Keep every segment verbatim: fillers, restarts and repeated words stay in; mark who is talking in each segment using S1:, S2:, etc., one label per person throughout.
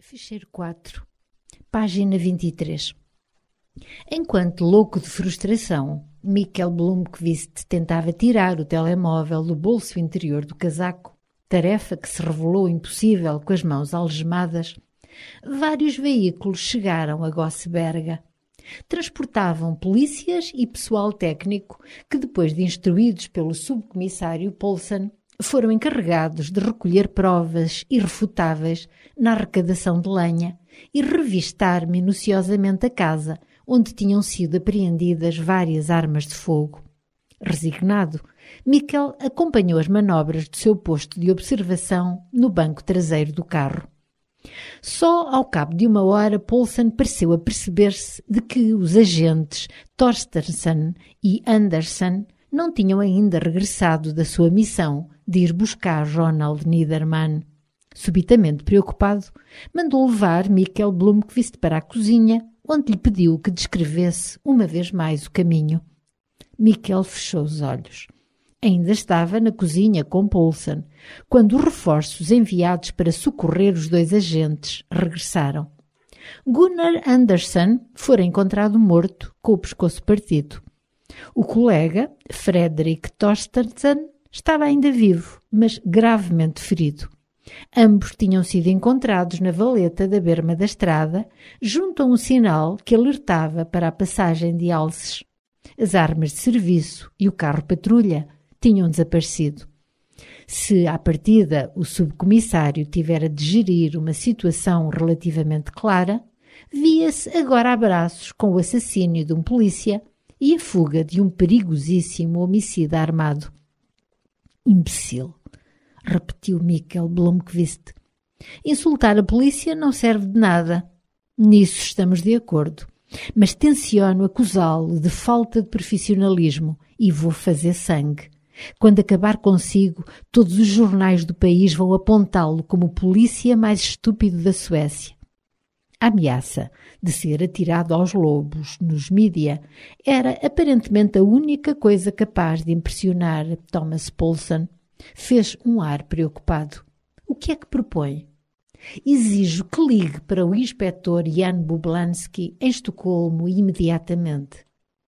S1: Ficheiro quatro, página vinte e três. Enquanto louco de frustração, Mikhail Blomkvist tentava tirar o telemóvel do bolso interior do casaco, tarefa que se revelou impossível com as mãos algemadas, vários veículos chegaram a Gossberga. Transportavam polícias e pessoal técnico que, depois de instruídos pelo subcomissário Poulsen, foram encarregados de recolher provas irrefutáveis na arrecadação de lenha e revistar minuciosamente a casa onde tinham sido apreendidas várias armas de fogo. Resignado, Mikhail acompanhou as manobras do seu posto de observação no banco traseiro do carro. Só ao cabo de uma hora Poulsen pareceu aperceber-se de que os agentes Torstensen e Andersen não tinham ainda regressado da sua missão de ir buscar Ronald Niedermann. Subitamente preocupado, mandou levar Mikhail Blomkvist para a cozinha, onde lhe pediu que descrevesse uma vez mais o caminho. Mikhail fechou os olhos. Ainda estava na cozinha com Poulsen, quando os reforços enviados para socorrer os dois agentes regressaram. Gunnar Andersen fora encontrado morto, com o pescoço partido. O colega, Fredrik Torstensen, estava ainda vivo, mas gravemente ferido. Ambos tinham sido encontrados na valeta da berma da estrada, junto a um sinal que alertava para a passagem de alces. As armas de serviço e o carro-patrulha tinham desaparecido. Se, à partida, o subcomissário tivera de gerir uma situação relativamente clara, via-se agora a braços com o assassínio de um polícia e a fuga de um perigosíssimo homicida armado. Imbecil, repetiu Mikhail Blomkvist. Insultar a polícia não serve de nada. Nisso estamos de acordo. Mas tenciono acusá-lo de falta de profissionalismo e vou fazer sangue. Quando acabar consigo, todos os jornais do país vão apontá-lo como o polícia mais estúpido da Suécia. A ameaça de ser atirado aos lobos nos mídia era aparentemente a única coisa capaz de impressionar Thomas Poulsen. Fez um ar preocupado. O que é que propõe? Exijo que ligue para o inspetor Jan Bublansky em Estocolmo imediatamente.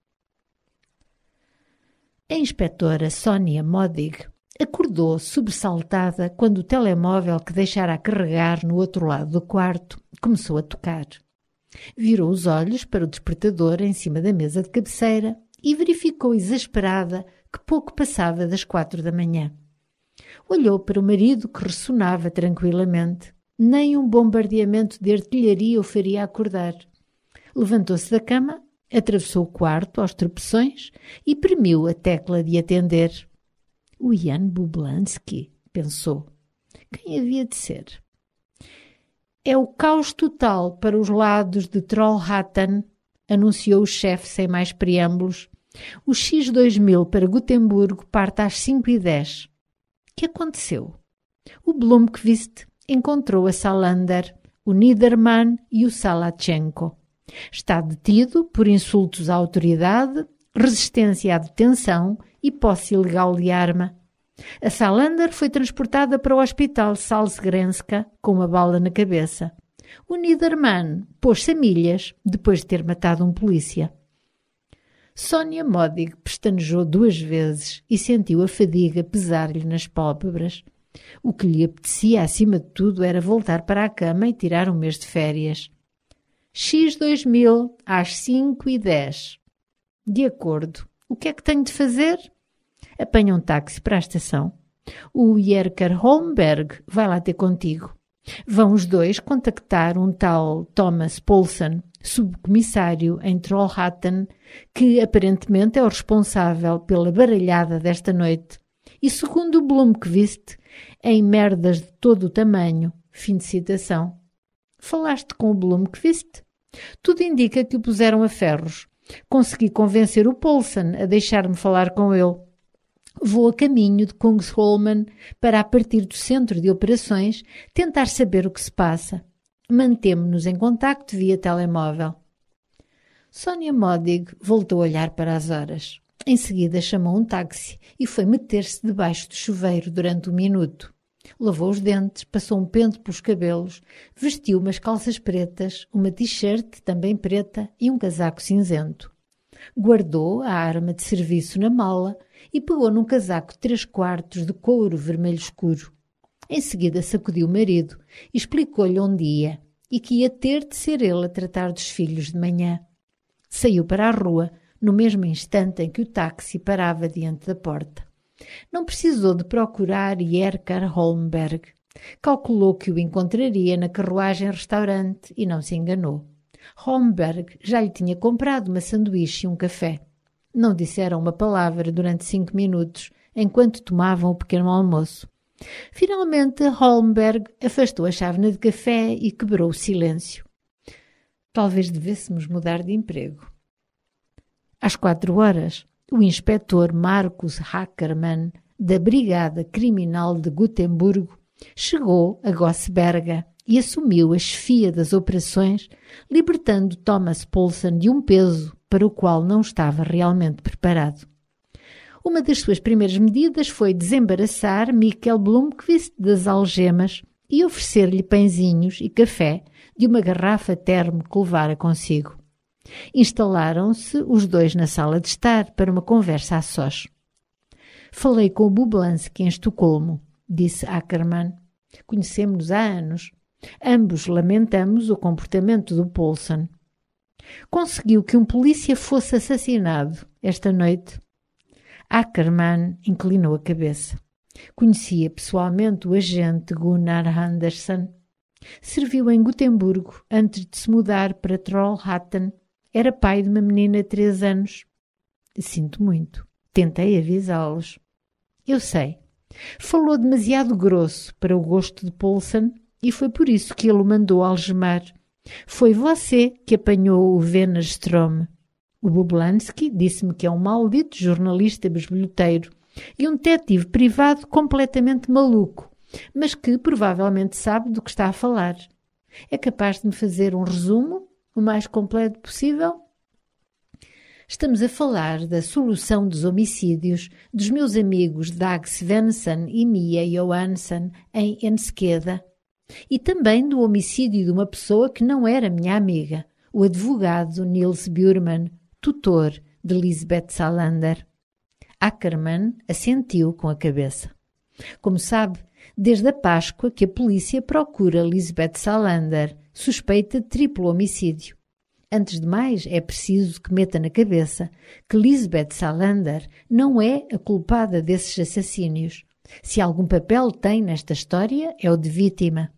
S1: A inspetora Sonia Modig acordou sobressaltada quando o telemóvel que deixara a carregar no outro lado do quarto começou a tocar. Virou os olhos para o despertador em cima da mesa de cabeceira e verificou exasperada que pouco passava das quatro da manhã. Olhou para o marido que ressonava tranquilamente. Nem um bombardeamento de artilharia o faria acordar. Levantou-se da cama, atravessou o quarto aos tropeções e premiu a tecla de atender. O Jan Bublansky, pensou. Quem havia de ser? É o caos total para os lados de Trollhättan, anunciou o chefe sem mais preâmbulos. O X dois mil para Gotemburgo parte às cinco e dez. O que aconteceu? O Blomkvist encontrou a Salander, o Niedermann e o Salachenko. Está detido por insultos à autoridade, resistência à detenção e posse ilegal de arma. A Salander foi transportada para o hospital Salzgrenska com uma bala na cabeça. O Niedermann pôs-se a milhas depois de ter matado um polícia. Sonia Modig pestanejou duas vezes e sentiu a fadiga pesar-lhe nas pálpebras. O que lhe apetecia, acima de tudo, era voltar para a cama e tirar um mês de férias. X dois mil às cinco e dez. De acordo. O que é que tenho de fazer? Apanha um táxi para a estação. O Jerker Holmberg vai lá ter contigo. Vão os dois contactar um tal Thomas Poulsen, subcomissário em Trollhättan, que aparentemente é o responsável pela baralhada desta noite. E segundo o Blomkvist, em merdas de todo o tamanho. Fim de citação. Falaste com o Blomkvist? Tudo indica que o puseram a ferros. Consegui convencer o Poulsen a deixar-me falar com ele. Vou a caminho de Kungsholmen para, a partir do centro de operações, tentar saber o que se passa. Mantemo-nos em contacto via telemóvel. Sonia Modig voltou a olhar para as horas. Em seguida chamou um táxi e foi meter-se debaixo do chuveiro durante um minuto. Lavou os dentes, passou um pente pelos cabelos, vestiu umas calças pretas, uma t-shirt também preta e um casaco cinzento. Guardou a arma de serviço na mala e pegou num casaco de três quartos de couro vermelho escuro. Em seguida sacudiu o marido e explicou-lhe onde ia e que ia ter de ser ele a tratar dos filhos de manhã. Saiu para a rua no mesmo instante em que o táxi parava diante da porta. Não precisou de procurar Yerkar Holmberg. Calculou que o encontraria na carruagem-restaurante e não se enganou. Holmberg já lhe tinha comprado uma sanduíche e um café. Não disseram uma palavra durante cinco minutos, enquanto tomavam o pequeno almoço. Finalmente, Holmberg afastou a chávena de café e quebrou o silêncio. Talvez devêssemos mudar de emprego. Às quatro horas, o inspetor Marcus Ackermann, da Brigada Criminal de Gutemburgo, chegou a Gossberga e assumiu a chefia das operações, libertando Thomas Poulsen de um peso para o qual não estava realmente preparado. Uma das suas primeiras medidas foi desembaraçar Mikkel Blomqvist das algemas e oferecer-lhe pãezinhos e café de uma garrafa termo que levara consigo. Instalaram-se os dois na sala de estar para uma conversa a sós. Falei com o Bublansky em Estocolmo, disse Ackermann. Conhecemos-nos há anos. Ambos lamentamos o comportamento do Poulsen. Conseguiu que um polícia fosse assassinado esta noite. Ackermann inclinou a cabeça. Conhecia pessoalmente o agente Gunnar Andersson. Serviu em Gutemburgo antes de se mudar para Trollhättan. Era pai de uma menina de três anos. Sinto muito. Tentei avisá-los. Eu sei. Falou demasiado grosso para o gosto de Poulsen e foi por isso que ele o mandou algemar. Foi você que apanhou o Wennerström. O Bublansky disse-me que é um maldito jornalista bisbilhoteiro e um detetive privado completamente maluco, mas que provavelmente sabe do que está a falar. É capaz de me fazer um resumo o mais completo possível? Estamos a falar da solução dos homicídios dos meus amigos Dag Svensson e Mia Johansson em Enskede e também do homicídio de uma pessoa que não era minha amiga, o advogado Nils Bjurman, tutor de Lisbeth Salander. Ackermann assentiu com a cabeça. Como sabe, desde a Páscoa que a polícia procura Lisbeth Salander, suspeita de triplo homicídio. Antes de mais, é preciso que meta na cabeça que Lisbeth Salander não é a culpada desses assassínios. Se algum papel tem nesta história, é o de vítima.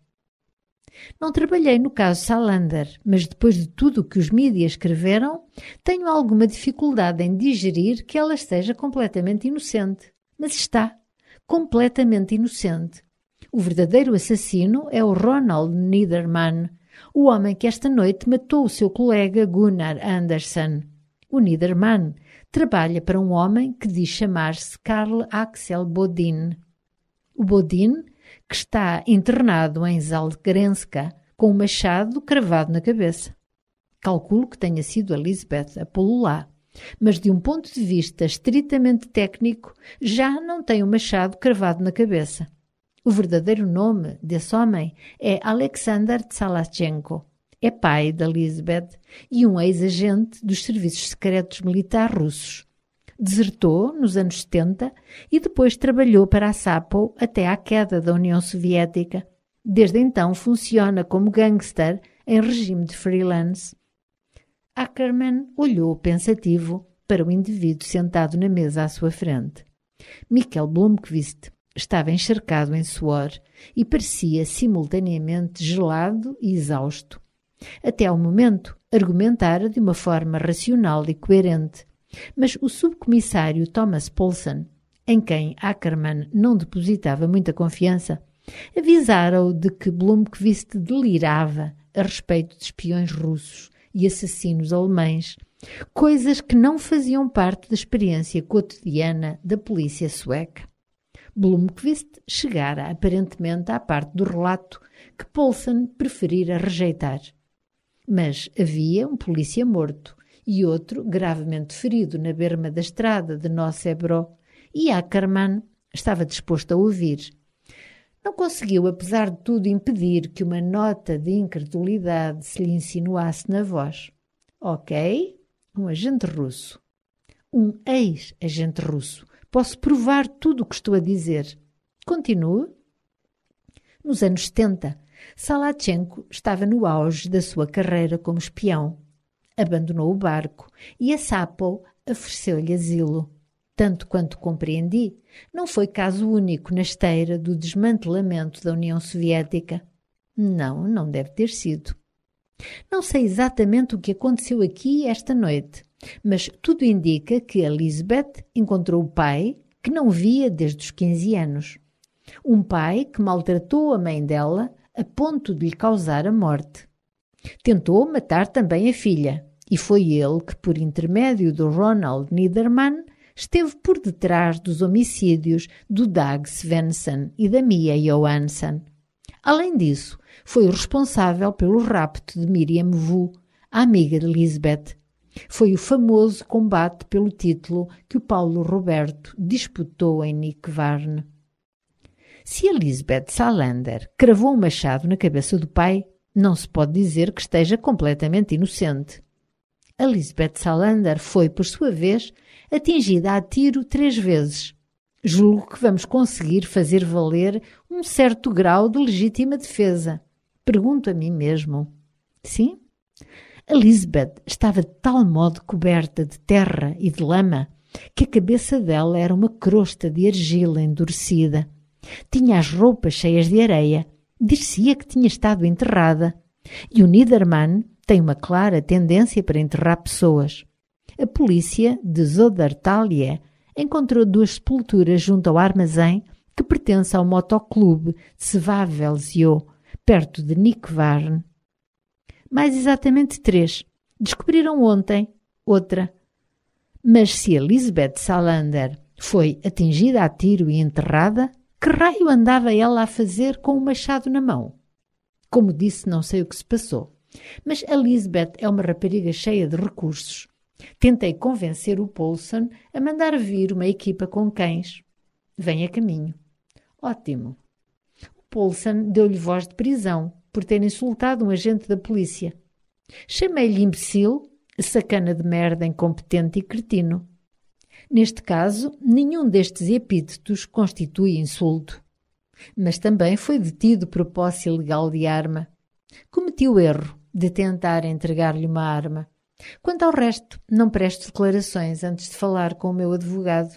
S1: Não trabalhei no caso Salander, mas depois de tudo o que os mídias escreveram, tenho alguma dificuldade em digerir que ela esteja completamente inocente. Mas está, completamente inocente. O verdadeiro assassino é o Ronald Niedermann, o homem que esta noite matou o seu colega Gunnar Andersson. O Niedermann trabalha para um homem que diz chamar-se Carl Axel Bodin. O Bodin, que está internado em Zalgrenska com um machado cravado na cabeça. Calculo que tenha sido a Lisbeth a pô-lo lá, mas de um ponto de vista estritamente técnico já não tem o machado cravado na cabeça. O verdadeiro nome desse homem é Alexander Tsalachenko. É pai da Lisbeth e um ex-agente dos serviços secretos militares russos. Desertou nos anos setenta e depois trabalhou para a SAPO até à queda da União Soviética. Desde então funciona como gangster em regime de freelance. Ackermann olhou pensativo para o indivíduo sentado na mesa à sua frente. Mikkel Blomqvist estava encharcado em suor e parecia simultaneamente gelado e exausto. Até ao momento, argumentara de uma forma racional e coerente, mas o subcomissário Thomas Poulsen, em quem Ackermann não depositava muita confiança, avisara-o de que Blomqvist delirava a respeito de espiões russos e assassinos alemães, coisas que não faziam parte da experiência cotidiana da polícia sueca. Blomqvist chegara aparentemente à parte do relato que Poulsen preferira rejeitar. Mas havia um polícia morto e outro gravemente ferido na berma da estrada de Nossebro, e Ackermann estava disposto a ouvir. Não conseguiu, apesar de tudo, impedir que uma nota de incredulidade se lhe insinuasse na voz. Ok, um agente russo. Um ex-agente russo. Posso provar tudo o que estou a dizer. Continue. Nos anos setenta, Salachenko estava no auge da sua carreira como espião. Abandonou o barco e a Sapo ofereceu-lhe asilo. Tanto quanto compreendi, não foi caso único na esteira do desmantelamento da União Soviética. Não, não deve ter sido. Não sei exatamente o que aconteceu aqui esta noite, mas tudo indica que Elizabeth encontrou o pai que não via desde os quinze anos. Um pai que maltratou a mãe dela a ponto de lhe causar a morte. Tentou matar também a filha, e foi ele que, por intermédio do Ronald Niederman, esteve por detrás dos homicídios do Dag Svensson e da Mia Johansson. Além disso, foi o responsável pelo rapto de Miriam Vu, a amiga de Lisbeth. Foi o famoso combate pelo título que o Paulo Roberto disputou em Nykvarn. Se Elizabeth Salander cravou um machado na cabeça do pai, não se pode dizer que esteja completamente inocente. Elizabeth Salander foi, por sua vez, atingida a tiro três vezes. Julgo que vamos conseguir fazer valer um certo grau de legítima defesa. Pergunto a mim mesmo. Sim? Elizabeth estava de tal modo coberta de terra e de lama que a cabeça dela era uma crosta de argila endurecida. Tinha as roupas cheias de areia. Dir-se-ia que tinha estado enterrada. E o Niederman tem uma clara tendência para enterrar pessoas. A polícia de Södertalje encontrou duas sepulturas junto ao armazém que pertence ao motoclube de Svavelzio, perto de Nykvarn. Mais exatamente três. Descobriram ontem outra. Mas se Elizabeth Salander foi atingida a tiro e enterrada, que raio andava ela a fazer com o machado na mão? Como disse, não sei o que se passou. Mas Elizabeth é uma rapariga cheia de recursos. Tentei convencer o Poulsen a mandar vir uma equipa com cães. Vem a caminho. Ótimo. O Poulsen deu-lhe voz de prisão por ter insultado um agente da polícia. Chamei-lhe imbecil, sacana de merda, incompetente e cretino. Neste caso, nenhum destes epítetos constitui insulto. Mas também foi detido por posse ilegal de arma. Cometi o erro de tentar entregar-lhe uma arma. Quanto ao resto, não presto declarações antes de falar com o meu advogado.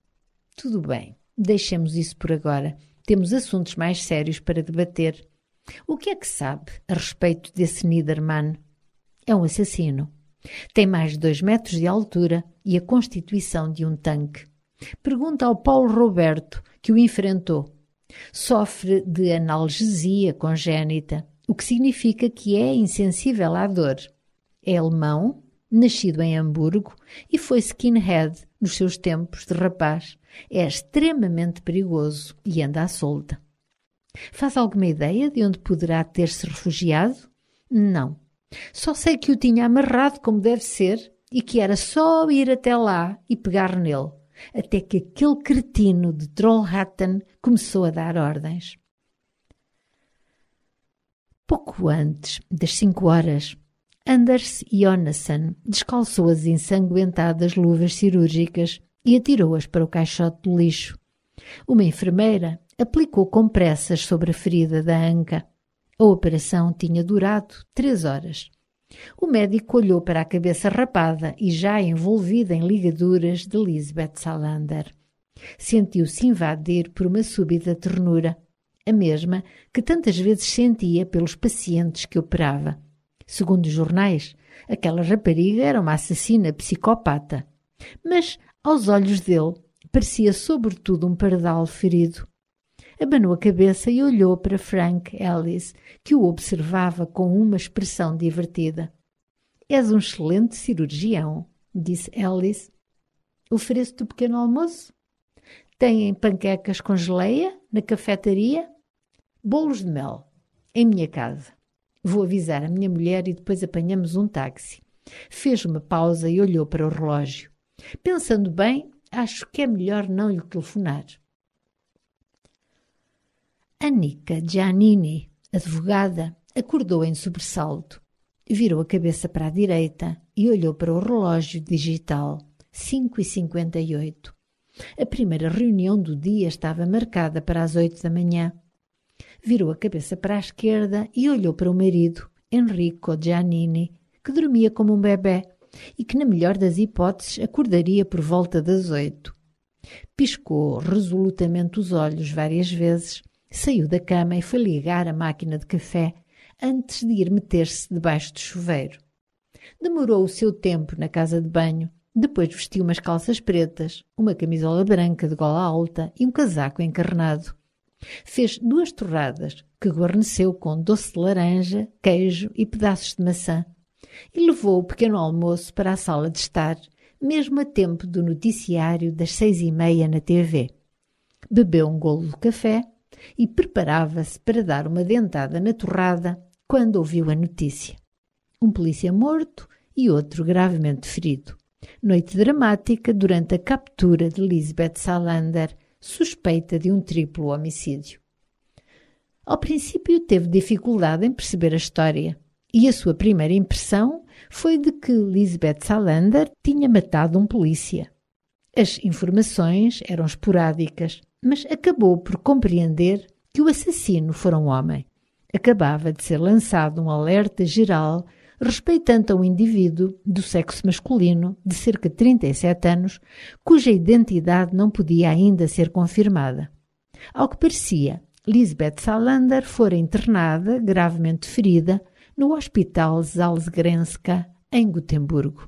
S1: Tudo bem, deixemos isso por agora. Temos assuntos mais sérios para debater. O que é que sabe a respeito desse Niederman? É um assassino. Tem mais de dois metros de altura e a constituição de um tanque. Pergunta ao Paulo Roberto, que o enfrentou. Sofre de analgesia congénita, o que significa que é insensível à dor. É alemão, nascido em Hamburgo e foi skinhead nos seus tempos de rapaz. É extremamente perigoso e anda à solta. Faz alguma ideia de onde poderá ter-se refugiado? Não. Só sei que o tinha amarrado como deve ser e que era só ir até lá e pegar nele, até que aquele cretino de Trollhättan começou a dar ordens. Pouco antes das cinco horas, Anders Jonasson descalçou as ensanguentadas luvas cirúrgicas e atirou-as para o caixote do lixo. Uma enfermeira aplicou compressas sobre a ferida da anca. A operação tinha durado três horas. O médico olhou para a cabeça rapada e já envolvida em ligaduras de Lisbeth Salander. Sentiu-se invadir por uma súbita ternura, a mesma que tantas vezes sentia pelos pacientes que operava. Segundo os jornais, aquela rapariga era uma assassina psicopata, mas, aos olhos dele, parecia sobretudo um pardal ferido. Abanou a cabeça e olhou para Frank Ellis, que o observava com uma expressão divertida. — És um excelente cirurgião, disse Ellis. — Ofereço-te o pequeno almoço? Têm panquecas com geleia na cafetaria? Bolos de mel, em minha casa. Vou avisar a minha mulher e depois apanhamos um táxi. Fez uma pausa e olhou para o relógio. Pensando bem, acho que é melhor não lhe telefonar. Annika Giannini, advogada, acordou em sobressalto. Virou a cabeça para a direita e olhou para o relógio digital. cinco e cinquenta e oito. A primeira reunião do dia estava marcada para as oito da manhã. Virou a cabeça para a esquerda e olhou para o marido, Enrico Giannini, que dormia como um bebê e que, na melhor das hipóteses, acordaria por volta das oito. Piscou resolutamente os olhos várias vezes, saiu da cama e foi ligar a máquina de café antes de ir meter-se debaixo do chuveiro. Demorou o seu tempo na casa de banho. Depois vestiu umas calças pretas, uma camisola branca de gola alta e um casaco encarnado. Fez duas torradas, que guarneceu com doce de laranja, queijo e pedaços de maçã, e levou o pequeno almoço para a sala de estar, mesmo a tempo do noticiário das seis e meia na T V. Bebeu um golo de café e preparava-se para dar uma dentada na torrada quando ouviu a notícia. Um polícia morto e outro gravemente ferido. Noite dramática durante a captura de Lisbeth Salander, suspeita de um triplo homicídio. Ao princípio teve dificuldade em perceber a história e a sua primeira impressão foi de que Lisbeth Salander tinha matado um polícia. As informações eram esporádicas, mas acabou por compreender que o assassino fora um homem. Acabava de ser lançado um alerta geral respeitando a um indivíduo do sexo masculino de cerca de trinta e sete anos, cuja identidade não podia ainda ser confirmada. Ao que parecia, Lisbeth Salander fora internada, gravemente ferida, no Hospital Salzgrenska, em Gotemburgo.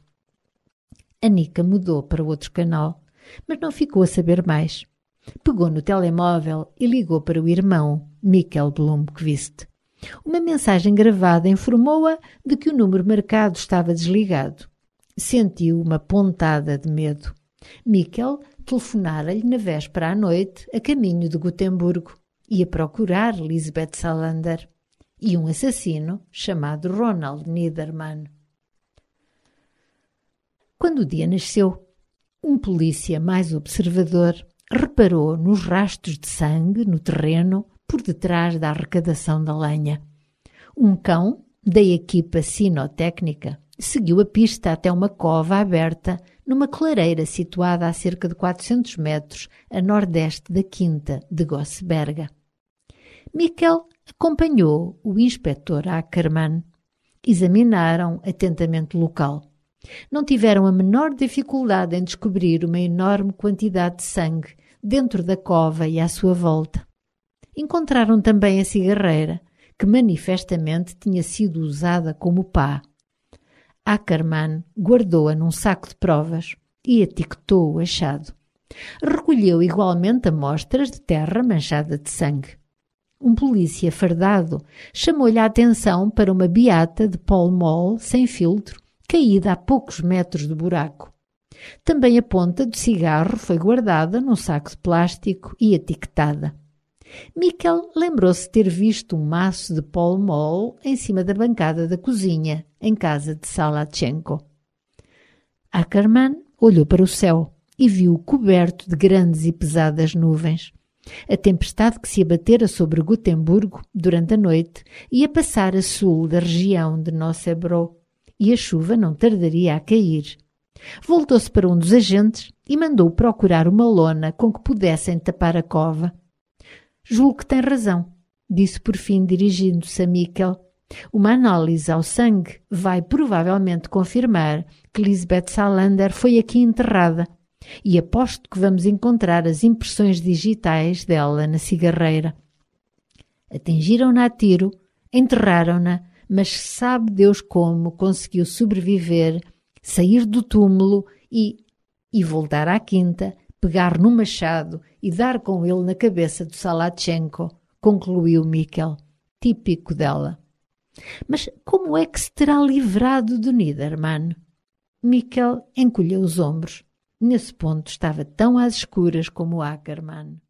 S1: Annika mudou para outro canal, mas não ficou a saber mais. Pegou no telemóvel e ligou para o irmão, Mikkel Blomqvist. Uma mensagem gravada informou-a de que o número marcado estava desligado. Sentiu uma pontada de medo. Mikkel telefonara-lhe na véspera à noite, a caminho de Gotemburgo. Ia procurar Lisbeth Salander e um assassino chamado Ronald Niedermann. Quando o dia nasceu, um polícia mais observador reparou nos rastros de sangue no terreno por detrás da arrecadação da lenha. Um cão da equipa sinotécnica seguiu a pista até uma cova aberta numa clareira situada a cerca de quatrocentos metros a nordeste da quinta de Gossberga. Mikkel acompanhou o inspetor Ackermann. Examinaram atentamente o local. Não tiveram a menor dificuldade em descobrir uma enorme quantidade de sangue dentro da cova e à sua volta. Encontraram também a cigarreira, que manifestamente tinha sido usada como pá. Ackermann guardou-a num saco de provas e etiquetou o achado. Recolheu igualmente amostras de terra manchada de sangue. Um polícia fardado chamou-lhe a atenção para uma beata de Pall Mall sem filtro, caída a poucos metros do buraco. Também a ponta do cigarro foi guardada num saco de plástico e etiquetada. Mikkel lembrou-se de ter visto um maço de Pall Mall em cima da bancada da cozinha, em casa de Salachenko. Ackermann olhou para o céu e viu-o coberto de grandes e pesadas nuvens. A tempestade que se abatera sobre Gotemburgo durante a noite ia passar a sul da região de Nossebro e a chuva não tardaria a cair. Voltou-se para um dos agentes e mandou procurar uma lona com que pudessem tapar a cova. Julgo que tem razão, disse por fim dirigindo-se a Mikkel. Uma análise ao sangue vai provavelmente confirmar que Lisbeth Salander foi aqui enterrada e aposto que vamos encontrar as impressões digitais dela na cigarreira. Atingiram-na a tiro, enterraram-na, mas sabe Deus como conseguiu sobreviver, sair do túmulo e, e voltar à quinta, pegar no machado e dar com ele na cabeça do Salachenko, concluiu Mikkel, típico dela. Mas como é que se terá livrado de Niedermann? Mikkel encolheu os ombros. Nesse ponto estava tão às escuras como Ackermann.